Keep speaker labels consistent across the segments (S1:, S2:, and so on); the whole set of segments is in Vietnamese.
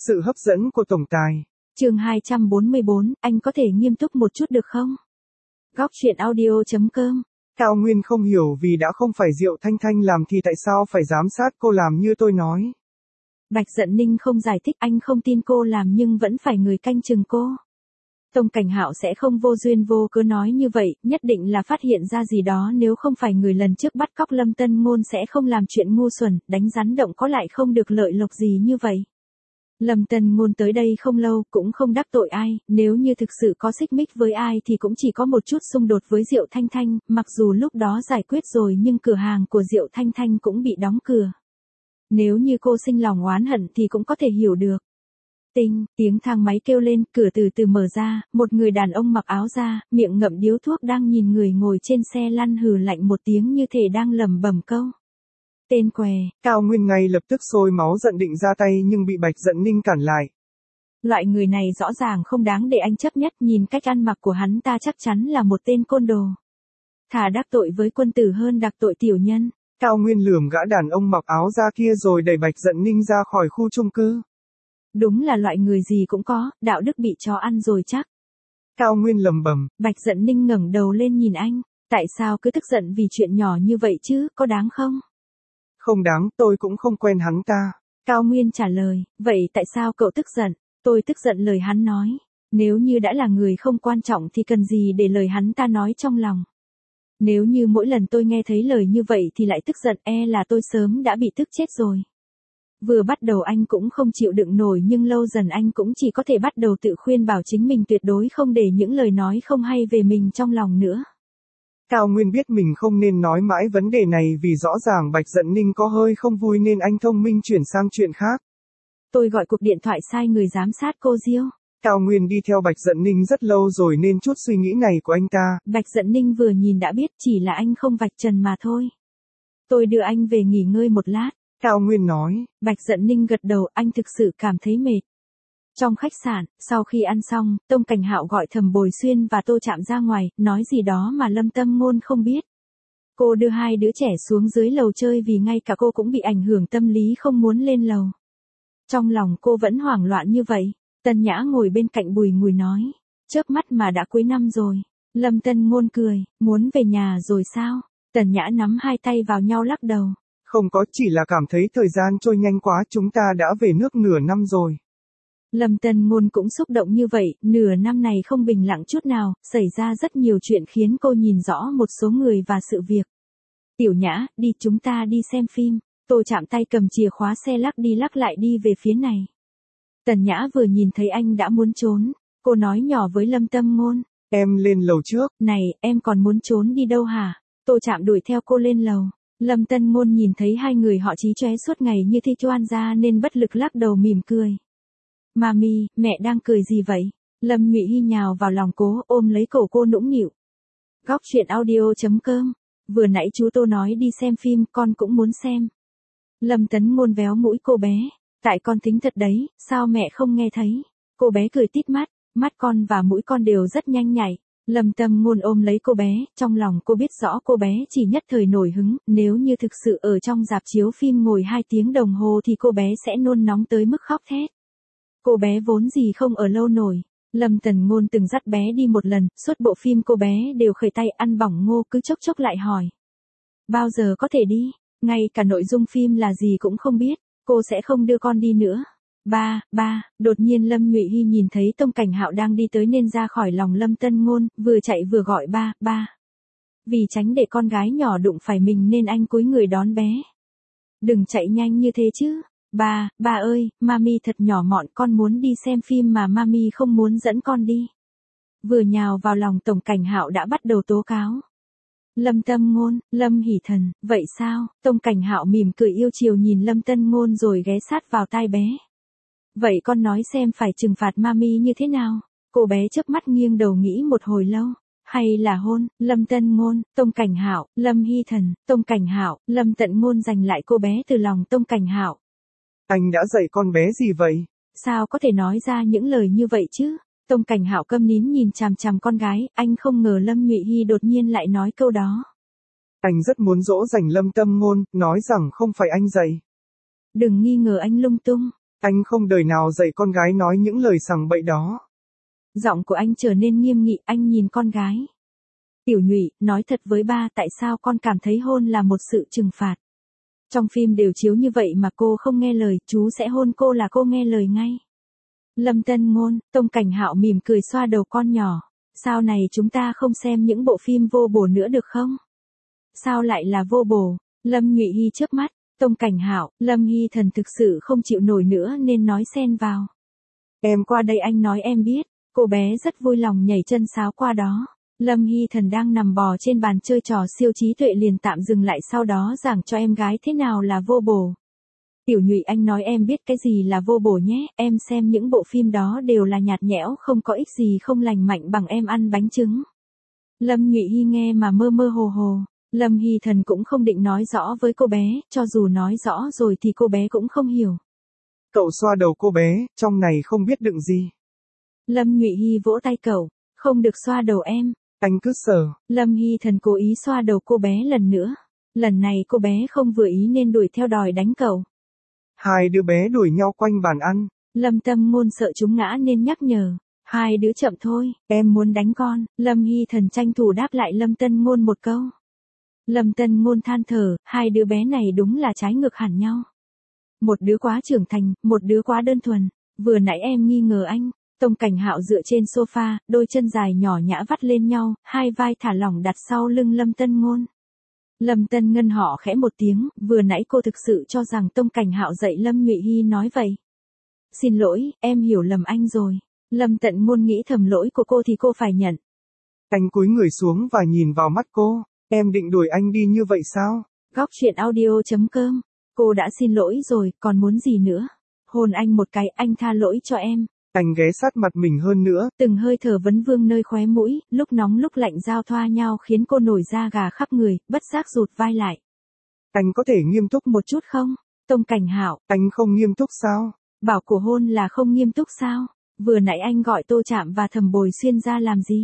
S1: Sự hấp dẫn của tổng tài.
S2: Chương 244, anh có thể nghiêm túc một chút được không? Góc truyện audio.com.
S1: Cao Nguyên không hiểu vì đã không phải Diệu Thanh Thanh làm thì tại sao phải giám sát cô làm như tôi nói.
S2: Bạch Dận Ninh không giải thích, anh không tin cô làm nhưng vẫn phải người canh chừng cô. Tông Cảnh Hạo sẽ không vô duyên vô cớ nói như vậy, nhất định là phát hiện ra gì đó, nếu không phải người lần trước bắt cóc Lâm Tân Ngôn sẽ không làm chuyện ngu xuẩn, đánh rắn động có lại không được lợi lộc gì như vậy. Lâm Tân Ngôn tới đây không lâu, cũng không đắc tội ai, nếu như thực sự có xích mích với ai thì cũng chỉ có một chút xung đột với Diệu Thanh Thanh, mặc dù lúc đó giải quyết rồi nhưng cửa hàng của Diệu Thanh Thanh cũng bị đóng cửa. Nếu như cô sinh lòng oán hận thì cũng có thể hiểu được. Tinh, tiếng thang máy kêu lên, cửa từ từ mở ra, một người đàn ông mặc áo da, miệng ngậm điếu thuốc đang nhìn người ngồi trên xe lăn hừ lạnh một tiếng như thể đang lẩm bẩm câu. Tên què.
S1: Cao Nguyên ngay lập tức sôi máu giận định ra tay nhưng bị Bạch Dận Ninh cản lại.
S2: Loại người này rõ ràng không đáng để anh chấp nhất, nhìn cách ăn mặc của hắn ta chắc chắn là một tên côn đồ. Thà đắc tội với quân tử hơn đắc tội tiểu nhân.
S1: Cao Nguyên lườm gã đàn ông mặc áo da kia rồi đẩy Bạch Dận Ninh ra khỏi khu chung cư.
S2: Đúng là loại người gì cũng có, đạo đức bị chó ăn rồi chắc.
S1: Cao Nguyên lẩm bẩm.
S2: Bạch Dận Ninh ngẩng đầu lên nhìn anh, tại sao cứ tức giận vì chuyện nhỏ như vậy chứ, có đáng không?
S1: Không đáng, tôi cũng không quen hắn ta.
S2: Cao Nguyên trả lời, vậy tại sao cậu tức giận? Tôi tức giận lời hắn nói. Nếu như đã là người không quan trọng thì cần gì để lời hắn ta nói trong lòng. Nếu như mỗi lần tôi nghe thấy lời như vậy thì lại tức giận, e là tôi sớm đã bị tức chết rồi. Vừa bắt đầu anh cũng không chịu đựng nổi nhưng lâu dần anh cũng chỉ có thể bắt đầu tự khuyên bảo chính mình tuyệt đối không để những lời nói không hay về mình trong lòng nữa.
S1: Cao Nguyên biết mình không nên nói mãi vấn đề này vì rõ ràng Bạch Dận Ninh có hơi không vui nên anh thông minh chuyển sang chuyện khác.
S2: Tôi gọi cuộc điện thoại sai người giám sát cô Diêu.
S1: Cao Nguyên đi theo Bạch Dận Ninh rất lâu rồi nên chút suy nghĩ này của anh ta.
S2: Bạch Dận Ninh vừa nhìn đã biết chỉ là anh không vạch trần mà thôi. Tôi đưa anh về nghỉ ngơi một lát.
S1: Cao Nguyên nói.
S2: Bạch Dận Ninh gật đầu, anh thực sự cảm thấy mệt. Trong khách sạn, sau khi ăn xong, Tông Cảnh Hạo gọi Thẩm Bồi Xuyên và Tô Trạm ra ngoài, nói gì đó mà Lâm Tâm Ngôn không biết. Cô đưa hai đứa trẻ xuống dưới lầu chơi vì ngay cả cô cũng bị ảnh hưởng tâm lý không muốn lên lầu. Trong lòng cô vẫn hoảng loạn như vậy. Tân Nhã ngồi bên cạnh Bùi Ngùi nói, chớp mắt mà đã cuối năm rồi. Lâm Tân Ngôn cười, muốn về nhà rồi sao? Tần Nhã nắm hai tay vào nhau lắc đầu.
S1: Không có, chỉ là cảm thấy thời gian trôi nhanh quá, chúng ta đã về nước nửa năm rồi.
S2: Lâm Tân Ngôn cũng xúc động như vậy, nửa năm này không bình lặng chút nào, xảy ra rất nhiều chuyện khiến cô nhìn rõ một số người và sự việc. Tiểu Nhã, đi chúng ta đi xem phim. Tô Trạm tay cầm chìa khóa xe lắc đi lắc lại đi về phía này. Tần Nhã vừa nhìn thấy anh đã muốn trốn, cô nói nhỏ với Lâm Tâm Ngôn.
S1: Em lên lầu trước.
S2: Này, em còn muốn trốn đi đâu hả? Tô Trạm đuổi theo cô lên lầu. Lâm Tân Ngôn nhìn thấy hai người họ chí chóe suốt ngày như thi choan ra nên bất lực lắc đầu mỉm cười. Mami, mẹ đang cười gì vậy? Lâm Nhụy Hy nhào vào lòng cô, ôm lấy cổ cô nũng nịu. Góc truyện audio.com. Vừa nãy chú Tô nói đi xem phim, con cũng muốn xem. Lâm Tấn Ngôn véo mũi cô bé. Tại con tính thật đấy, sao mẹ không nghe thấy? Cô bé cười tít mắt, mắt con và mũi con đều rất nhanh nhạy. Lâm Tâm Ngôn ôm lấy cô bé, trong lòng cô biết rõ cô bé chỉ nhất thời nổi hứng, nếu như thực sự ở trong rạp chiếu phim ngồi 2 tiếng đồng hồ thì cô bé sẽ nôn nóng tới mức khóc thét. Cô bé vốn gì không ở lâu nổi. Lâm Tần Ngôn từng dắt bé đi một lần, suốt bộ phim cô bé đều khởi tay ăn bỏng ngô, cứ chốc chốc lại hỏi. Bao giờ có thể đi? Ngay cả nội dung phim là gì cũng không biết, cô sẽ không đưa con đi nữa. Ba, đột nhiên Lâm Nhụy Hy nhìn thấy Tông Cảnh Hạo đang đi tới nên ra khỏi lòng Lâm Tân Ngôn, vừa chạy vừa gọi ba. Vì tránh để con gái nhỏ đụng phải mình nên anh cúi người đón bé. Đừng chạy nhanh như thế chứ. Ba ơi, mami thật nhỏ mọn, con muốn đi xem phim mà mami không muốn dẫn con đi. Vừa nhào vào lòng Tổng Cảnh Hạo đã bắt đầu tố cáo. Lâm Tâm Ngôn, Lâm Hỷ Thần, vậy sao? Tông Cảnh Hạo mỉm cười yêu chiều nhìn Lâm Tân Ngôn rồi ghé sát vào tai bé. Vậy con nói xem phải trừng phạt mami như thế nào? Cô bé chớp mắt nghiêng đầu nghĩ một hồi lâu. Hay là hôn? Lâm Tân Ngôn, Tông Cảnh Hạo, Lâm Hy Thần, Tông Cảnh Hạo, Lâm Tận Ngôn giành lại cô bé từ lòng Tông Cảnh Hạo.
S1: Anh đã dạy con bé gì vậy?
S2: Sao có thể nói ra những lời như vậy chứ? Tông Cảnh Hạo câm nín nhìn chằm chằm con gái, anh không ngờ Lâm Nhụy Hy đột nhiên lại nói câu đó.
S1: Anh rất muốn dỗ dành Lâm Tâm Ngôn, nói rằng không phải anh dạy.
S2: Đừng nghi ngờ anh lung tung.
S1: Anh không đời nào dạy con gái nói những lời sằng bậy đó.
S2: Giọng của anh trở nên nghiêm nghị, anh nhìn con gái. Tiểu Nhụy, nói thật với ba tại sao con cảm thấy hôn là một sự trừng phạt. Trong phim đều chiếu như vậy mà cô không nghe lời, chú sẽ hôn cô là cô nghe lời ngay. Lâm Tân Ngôn, Tông Cảnh Hạo mỉm cười xoa đầu con nhỏ. Sau này chúng ta không xem những bộ phim vô bổ nữa được không? Sao lại là vô bổ? Lâm Nhụy Hy chớp mắt, Tông Cảnh Hạo, Lâm Hy Thần thực sự không chịu nổi nữa nên nói xen vào. Em qua đây anh nói em biết, cô bé rất vui lòng nhảy chân sáo qua đó. Lâm Hy Thần đang nằm bò trên bàn chơi trò siêu trí tuệ liền tạm dừng lại sau đó giảng cho em gái thế nào là vô bổ. Tiểu Nhụy anh nói em biết cái gì là vô bổ nhé, em xem những bộ phim đó đều là nhạt nhẽo không có ích gì không lành mạnh bằng em ăn bánh trứng. Lâm Nhụy Hy nghe mà mơ mơ hồ hồ, Lâm Hy Thần cũng không định nói rõ với cô bé, cho dù nói rõ rồi thì cô bé cũng không hiểu.
S1: Cậu xoa đầu cô bé, trong này không biết đựng gì.
S2: Lâm Nhụy Hy vỗ tay cậu, không được xoa đầu em.
S1: Anh cứ sờ.
S2: Lâm Hy Thần cố ý xoa đầu cô bé lần nữa. Lần này cô bé không vừa ý nên đuổi theo đòi đánh cậu.
S1: Hai đứa bé đuổi nhau quanh bàn ăn.
S2: Lâm Tâm Ngôn sợ chúng ngã nên nhắc nhở. Hai đứa chậm thôi, em muốn đánh con. Lâm Hy Thần tranh thủ đáp lại Lâm Tân Ngôn một câu. Lâm Tân Ngôn than thở, hai đứa bé này đúng là trái ngược hẳn nhau. Một đứa quá trưởng thành, một đứa quá đơn thuần. Vừa nãy em nghi ngờ anh. Tông Cảnh Hạo dựa trên sofa, đôi chân dài nhỏ nhã vắt lên nhau, hai vai thả lỏng đặt sau lưng Lâm Tân Ngôn. Lâm Tân Ngân họ khẽ một tiếng, vừa nãy cô thực sự cho rằng Tông Cảnh Hạo dạy Lâm Nhụy Hy nói vậy. Xin lỗi, em hiểu lầm anh rồi. Lâm Tận Ngôn nghĩ thầm lỗi của cô thì cô phải nhận.
S1: Anh cúi người xuống và nhìn vào mắt cô, em định đuổi anh đi như vậy sao?
S2: Góc truyện audio.com. Cô đã xin lỗi rồi, còn muốn gì nữa? Hôn anh một cái, anh tha lỗi cho em.
S1: Anh ghé sát mặt mình hơn nữa.
S2: Từng hơi thở vấn vương nơi khóe mũi, lúc nóng lúc lạnh giao thoa nhau khiến cô nổi da gà khắp người, bất giác rụt vai lại.
S1: Anh có thể nghiêm túc
S2: một chút không? Tông Cảnh Hạo.
S1: Anh không nghiêm túc sao?
S2: Bảo của hôn là không nghiêm túc sao? Vừa nãy anh gọi Tô Trạm và Thẩm Bồi Xuyên ra làm gì?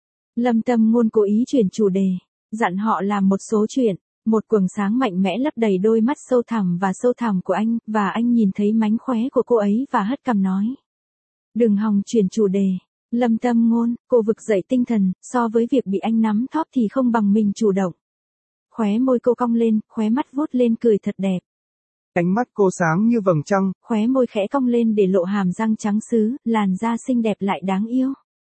S2: Lâm Tâm Ngôn cố ý chuyển chủ đề, dặn họ làm một số chuyện. Một quầng sáng mạnh mẽ lấp đầy đôi mắt sâu thẳm của anh, và anh nhìn thấy mánh khóe của cô ấy và hất cằm nói. Đừng hòng chuyển chủ đề. Lâm Tâm Ngôn, cô vực dậy tinh thần, so với việc bị anh nắm thóp thì không bằng mình chủ động. Khóe môi cô cong lên, khóe mắt vuốt lên cười thật đẹp.
S1: Ánh mắt cô sáng như vầng trăng.
S2: Khóe môi khẽ cong lên để lộ hàm răng trắng sứ, làn da xinh đẹp lại đáng yêu.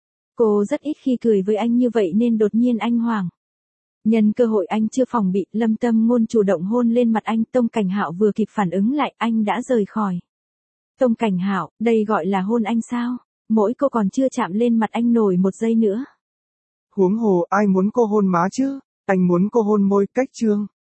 S2: Cô rất ít khi cười với anh như vậy nên đột nhiên anh hoảng. Nhân cơ hội anh chưa phòng bị, Lâm Tâm Ngôn chủ động hôn lên mặt anh. Tông Cảnh Hạo vừa kịp phản ứng lại, anh đã rời khỏi. Tông Cảnh Hạo, đây gọi là hôn anh sao? Mỗi cô còn chưa chạm lên mặt anh nổi một giây nữa.
S1: Huống hồ ai muốn cô hôn má chứ? Anh muốn cô hôn môi, cách trương.